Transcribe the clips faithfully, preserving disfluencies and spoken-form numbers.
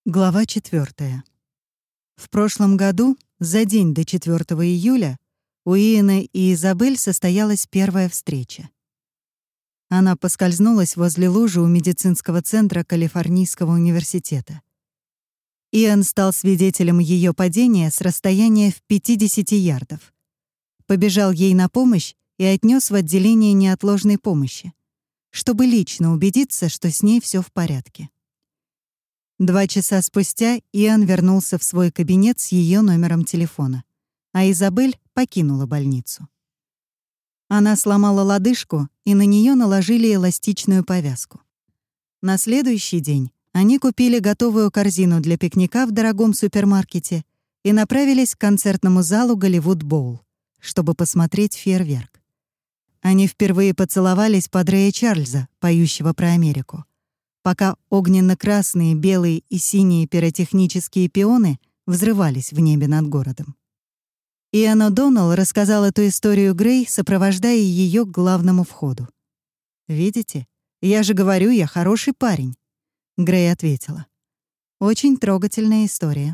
Глава четвёртая. В прошлом году, за день до четвёртого июля, у Иэна и Изабель состоялась первая встреча. Она поскользнулась возле лужи у медицинского центра Калифорнийского университета. Иэн стал свидетелем ее падения с расстояния в пятьдесят ярдов. Побежал ей на помощь и отнес в отделение неотложной помощи, чтобы лично убедиться, что с ней все в порядке. Два часа спустя Иэн вернулся в свой кабинет с ее номером телефона, а Изабель покинула больницу. Она сломала лодыжку, и на нее наложили эластичную повязку. На следующий день они купили готовую корзину для пикника в дорогом супермаркете и направились к концертному залу «Голливуд Боул», чтобы посмотреть фейерверк. Они впервые поцеловались под Рэя Чарльза, поющего про Америку, пока огненно-красные, белые и синие пиротехнические пионы взрывались в небе над городом. Иэн О'Доннелл рассказал эту историю Грей, сопровождая ее к главному входу. «Видите, я же говорю, я хороший парень», — Грей ответила. «Очень трогательная история».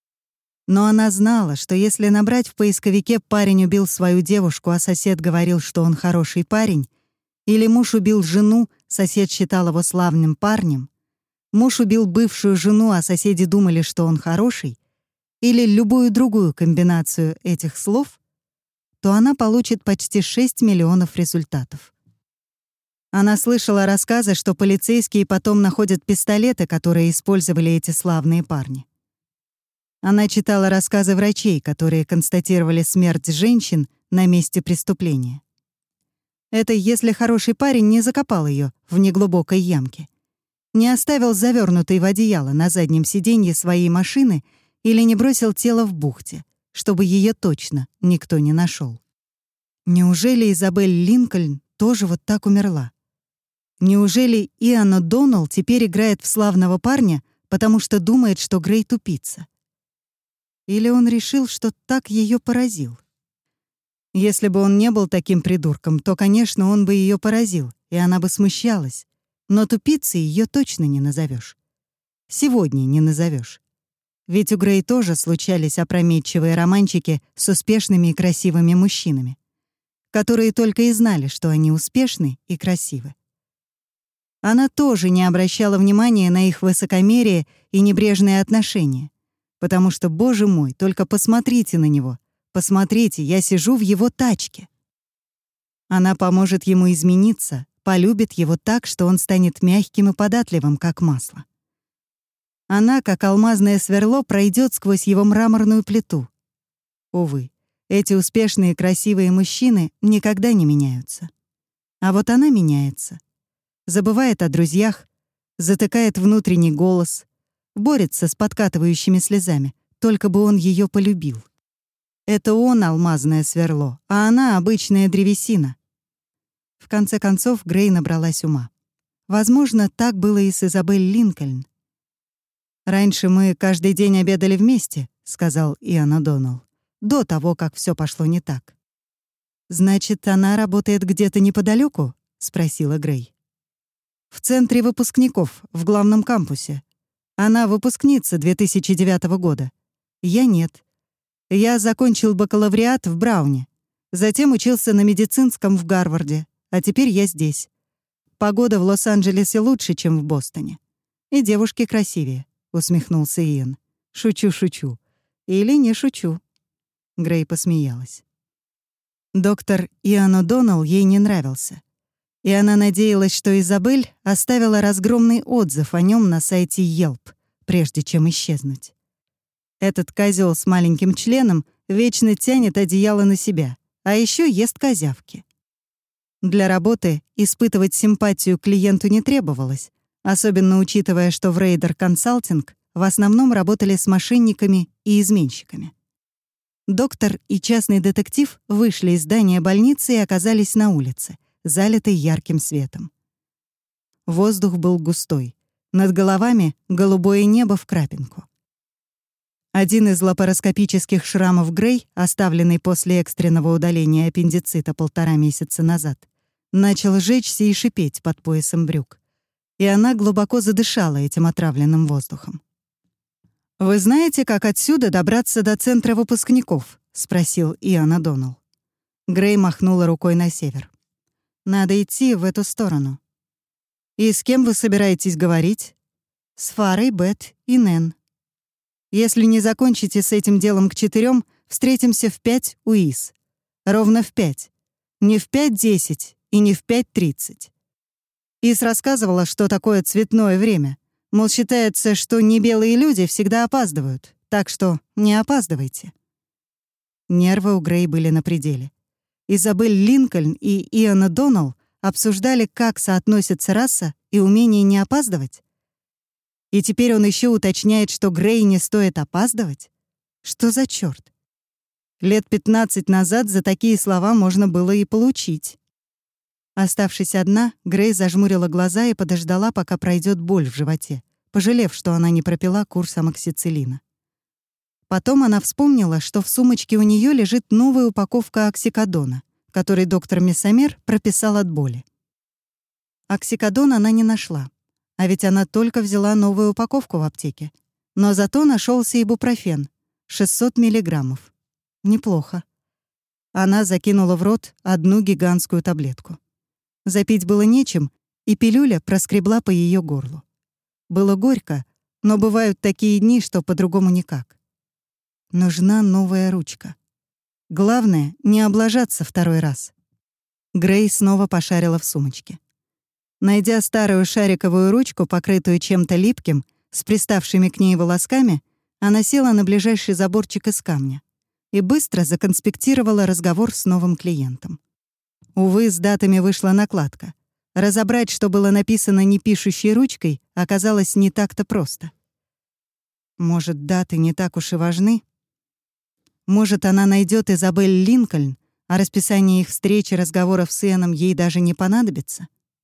Но она знала, что если набрать в поисковике «парень убил свою девушку, а сосед говорил, что он хороший парень», или «муж убил жену, сосед считал его славным парнем», «муж убил бывшую жену, а соседи думали, что он хороший», или любую другую комбинацию этих слов, то она получит почти шесть миллионов результатов. Она слышала рассказы, что полицейские потом находят пистолеты, которые использовали эти славные парни. Она читала рассказы врачей, которые констатировали смерть женщин на месте преступления. Это если хороший парень не закопал ее в неглубокой ямке, не оставил завернутой в одеяло на заднем сиденье своей машины или не бросил тело в бухте, чтобы ее точно никто не нашел. Неужели Изабель Линкольн тоже вот так умерла? Неужели Иэн О'Доннелл теперь играет в славного парня, потому что думает, что Грей тупица? Или он решил, что так ее поразил? Если бы он не был таким придурком, то, конечно, он бы ее поразил, и она бы смущалась. Но тупицей ее точно не назовешь. Сегодня не назовешь. Ведь у Грей тоже случались опрометчивые романчики с успешными и красивыми мужчинами, которые только и знали, что они успешны и красивы. Она тоже не обращала внимания на их высокомерие и небрежные отношения, потому что, боже мой, только посмотрите на него. Посмотрите, я сижу в его тачке. Она поможет ему измениться, полюбит его так, что он станет мягким и податливым, как масло. Она, как алмазное сверло, пройдет сквозь его мраморную плиту. Увы, эти успешные красивые мужчины никогда не меняются. А вот она меняется. Забывает о друзьях, затыкает внутренний голос, борется с подкатывающими слезами, только бы он ее полюбил. Это он алмазное сверло, а она обычная древесина. В конце концов, Грей набралась ума. Возможно, так было и с Изабель Линкольн. «Раньше мы каждый день обедали вместе», — сказал Иэн О'Доннелл, «до того, как все пошло не так». «Значит, она работает где-то неподалеку?» — спросила Грей. «В центре выпускников, в главном кампусе. Она выпускница две тысячи девятого года. Я нет. Я закончил бакалавриат в Брауне, затем учился на медицинском в Гарварде, а теперь я здесь. Погода в Лос-Анджелесе лучше, чем в Бостоне. И девушки красивее», — усмехнулся Иэн. «Шучу, шучу. Или не шучу». Грей посмеялась. Доктор Иэн О'Доннелл ей не нравился, и она надеялась, что Изабель оставила разгромный отзыв о нем на сайте Yelp, прежде чем исчезнуть. Этот козел с маленьким членом вечно тянет одеяло на себя, а еще ест козявки. Для работы испытывать симпатию клиенту не требовалось, особенно учитывая, что в Raider Consulting в основном работали с мошенниками и изменщиками. Доктор и частный детектив вышли из здания больницы и оказались на улице, залитой ярким светом. Воздух был густой, над головами голубое небо в крапинку. Один из лапароскопических шрамов Грей, оставленный после экстренного удаления аппендицита полтора месяца назад, начал жечься и шипеть под поясом брюк, и она глубоко задышала этим отравленным воздухом. «Вы знаете, как отсюда добраться до центра выпускников?» — спросил Иоанн О'Доннелл. Грей махнула рукой на север. «Надо идти в эту сторону». «И с кем вы собираетесь говорить?» «С Фарой, Бет и Нэн. Если не закончите с этим делом к четырем, встретимся в пять у ИС. Ровно в пять. Не в пять десять и не в пять тридцать». Ис рассказывала, что такое цветное время. Мол, считается, что небелые люди всегда опаздывают, так что не опаздывайте. Нервы у Грей были на пределе. Изабель Линкольн и Иоанн О'Доннелл обсуждали, как соотносятся раса и умение не опаздывать. И теперь он еще уточняет, что Грей не стоит опаздывать? Что за чёрт? Лет пятнадцать назад за такие слова можно было и получить. Оставшись одна, Грей зажмурила глаза и подождала, пока пройдет боль в животе, пожалев, что она не пропила курс амоксициллина. Потом она вспомнила, что в сумочке у нее лежит новая упаковка оксикодона, который доктор Мессамер прописал от боли. Оксикодон она не нашла, а ведь она только взяла новую упаковку в аптеке. Но зато нашелся ибупрофен — шестьсот миллиграммов. Неплохо. Она закинула в рот одну гигантскую таблетку. Запить было нечем, и пилюля проскребла по ее горлу. Было горько, но бывают такие дни, что по-другому никак. Нужна новая ручка. Главное — не облажаться второй раз. Грей снова пошарила в сумочке. Найдя старую шариковую ручку, покрытую чем-то липким, с приставшими к ней волосками, она села на ближайший заборчик из камня и быстро законспектировала разговор с новым клиентом. Увы, с датами вышла накладка. Разобрать, что было написано непишущей ручкой, оказалось не так-то просто. Может, даты не так уж и важны? Может, она найдет Изабель Линкольн, а расписание их встреч и разговоров с Ианом ей даже не понадобится?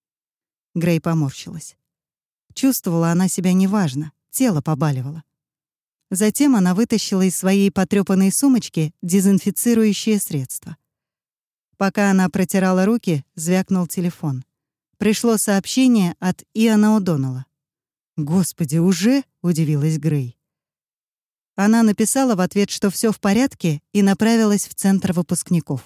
Грей поморщилась. Чувствовала она себя неважно, тело побаливало. Затем она вытащила из своей потрёпанной сумочки дезинфицирующее средство. Пока она протирала руки, звякнул телефон. Пришло сообщение от Иоанна О'Доннелла. «Господи, уже?» — удивилась Грей. Она написала в ответ, что всё в порядке, и направилась в центр выпускников.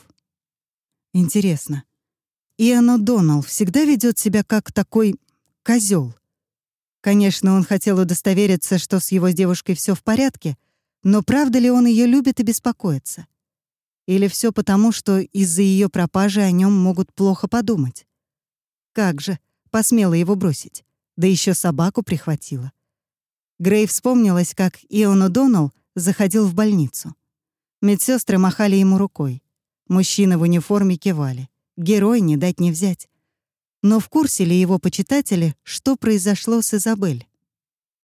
Интересно, Иоанн О'Доннелл всегда ведёт себя как такой козёл? Конечно, он хотел удостовериться, что с его девушкой всё в порядке, но правда ли он её любит и беспокоится? Или всё потому, что из-за её пропажи о нём могут плохо подумать? Как же, посмела его бросить, да ещё собаку прихватила. Грей вспомнилась, как Иоанн О'Доннелл заходил в больницу. Медсёстры махали ему рукой. Мужчины в униформе кивали. Герой не дать не взять. Но в курсе ли его почитатели, что произошло с Изабель?